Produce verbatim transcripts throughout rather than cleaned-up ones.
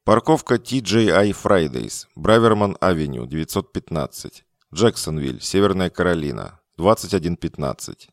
Парковка Ти Джей Ай Fridays, Браверман-авеню, девятьсот пятнадцать. Джексонвиль, Северная Каролина, двадцать один пятнадцать.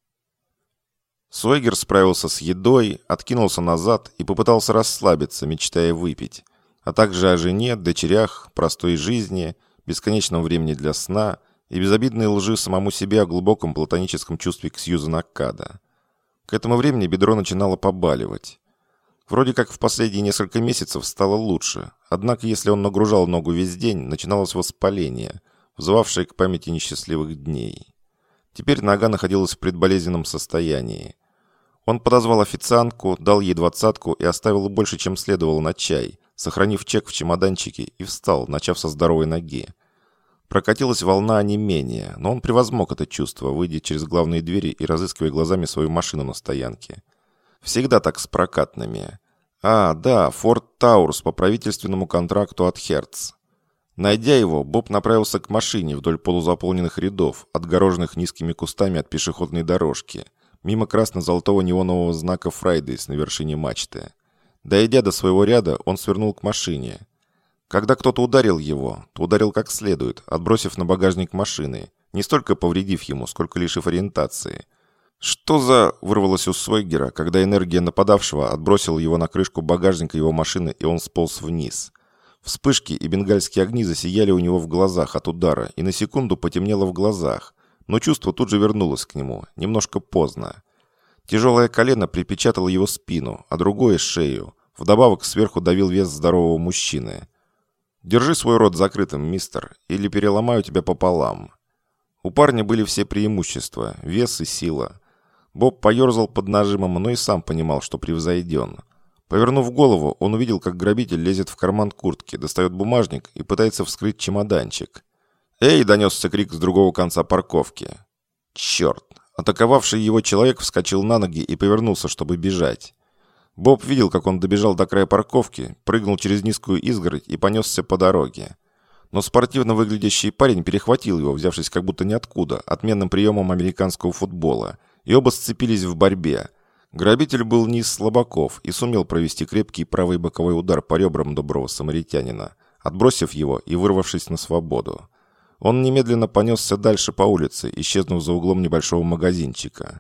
Сойгер справился с едой, откинулся назад и попытался расслабиться, мечтая выпить, а также о жене, дочерях, простой жизни, бесконечном времени для сна и безобидной лжи самому себе о глубоком платоническом чувстве к Сьюзан Аккада. К этому времени бедро начинало побаливать. Вроде как в последние несколько месяцев стало лучше, однако если он нагружал ногу весь день, начиналось воспаление, вызывавшее к памяти несчастливых дней. Теперь нога находилась в предболезненном состоянии. Он подозвал официантку, дал ей двадцатку и оставил больше, чем следовало на чай, сохранив чек в чемоданчике, и встал, начав со здоровой ноги. Прокатилась волна онемения, но он превозмог это чувство, выйдя через главные двери и разыскивая глазами свою машину на стоянке. Всегда так с прокатными. А, да, Форд Таурус по правительственному контракту от Hertz. Найдя его, Боб направился к машине вдоль полузаполненных рядов, отгороженных низкими кустами от пешеходной дорожки, мимо красно-золотого неонового знака Fridays на вершине мачты. Дойдя до своего ряда, он свернул к машине. Когда кто-то ударил его, то ударил как следует, отбросив на багажник машины, не столько повредив ему, сколько лишив ориентации. «Что за...» — вырвалось у Сойгера, когда энергия нападавшего отбросила его на крышку багажника его машины, и он сполз вниз. Вспышки и бенгальские огни засияли у него в глазах от удара, и на секунду потемнело в глазах, но чувство тут же вернулось к нему, немножко поздно. Тяжелое колено припечатало его спину, а другое — шею. Вдобавок сверху давил вес здорового мужчины. «Держи свой рот закрытым, мистер, или переломаю тебя пополам». У парня были все преимущества — вес и сила. Боб поерзал под нажимом, но и сам понимал, что превзойден. Повернув голову, он увидел, как грабитель лезет в карман куртки, достает бумажник и пытается вскрыть чемоданчик. «Эй!» — донесся крик с другого конца парковки. «Черт!» Атаковавший его человек вскочил на ноги и повернулся, чтобы бежать. Боб видел, как он добежал до края парковки, прыгнул через низкую изгородь и понесся по дороге. Но спортивно выглядящий парень перехватил его, взявшись как будто ниоткуда, отменным приемом американского футбола, и оба сцепились в борьбе. Грабитель был не из слабаков и сумел провести крепкий правый боковой удар по ребрам доброго самаритянина, отбросив его и вырвавшись на свободу. Он немедленно понесся дальше по улице, исчезнув за углом небольшого магазинчика.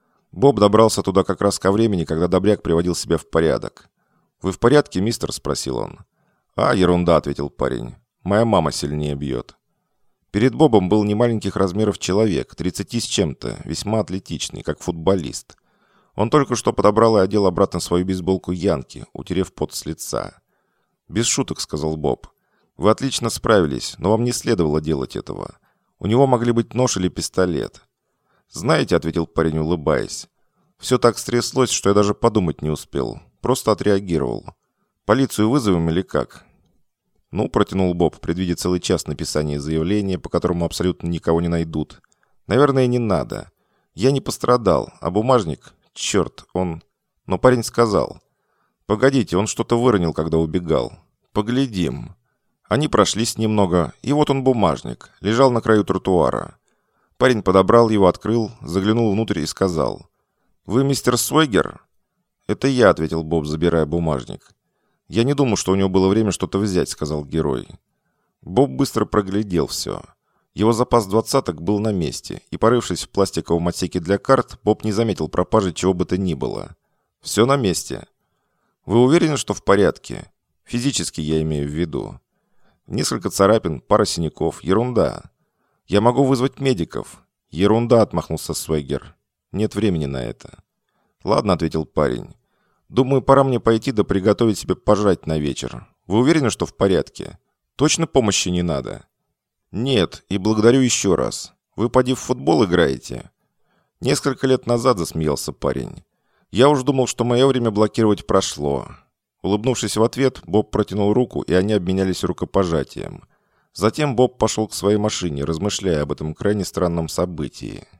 Боб добрался туда как раз ко времени, когда добряк приводил себя в порядок. «Вы в порядке, мистер?» – спросил он. «А, ерунда», – ответил парень. «Моя мама сильнее бьет». Перед Бобом был немаленьких размеров человек, тридцати с чем-то, весьма атлетичный, как футболист. Он только что подобрал и одел обратно свою бейсболку Янки, утерев пот с лица. «Без шуток», — сказал Боб. «Вы отлично справились, но вам не следовало делать этого. У него могли быть нож или пистолет». «Знаете», — ответил парень, улыбаясь, — «все так стряслось, что я даже подумать не успел. Просто отреагировал. Полицию вызовем или как?» «Ну», — протянул Боб, предвидя целый час написания заявления, по которому абсолютно никого не найдут. «Наверное, не надо. Я не пострадал, а бумажник... Черт, он...» Но парень сказал. «Погодите, он что-то выронил, когда убегал. Поглядим». Они прошлись немного, и вот он бумажник, лежал на краю тротуара. Парень подобрал его, открыл, заглянул внутрь и сказал. «Вы мистер Сойгер?» «Это я», — ответил Боб, забирая бумажник. «Я не думал, что у него было время что-то взять», — сказал герой. Боб быстро проглядел все. Его запас двадцаток был на месте, и, порывшись в пластиковом отсеке для карт, Боб не заметил пропажи чего бы то ни было. «Все на месте». «Вы уверены, что в порядке?» «Физически я имею в виду». «Несколько царапин, пара синяков. Ерунда». «Я могу вызвать медиков». «Ерунда», — отмахнулся Сойгер. «Нет времени на это». «Ладно», — ответил парень. «Думаю, пора мне пойти да приготовить себе пожрать на вечер. Вы уверены, что в порядке? Точно помощи не надо?» «Нет, и благодарю еще раз. Вы, поди, в футбол играете?» «Несколько лет назад», — засмеялся парень. «Я уж думал, что мое время блокировать прошло». Улыбнувшись в ответ, Боб протянул руку, и они обменялись рукопожатием. Затем Боб пошел к своей машине, размышляя об этом крайне странном событии.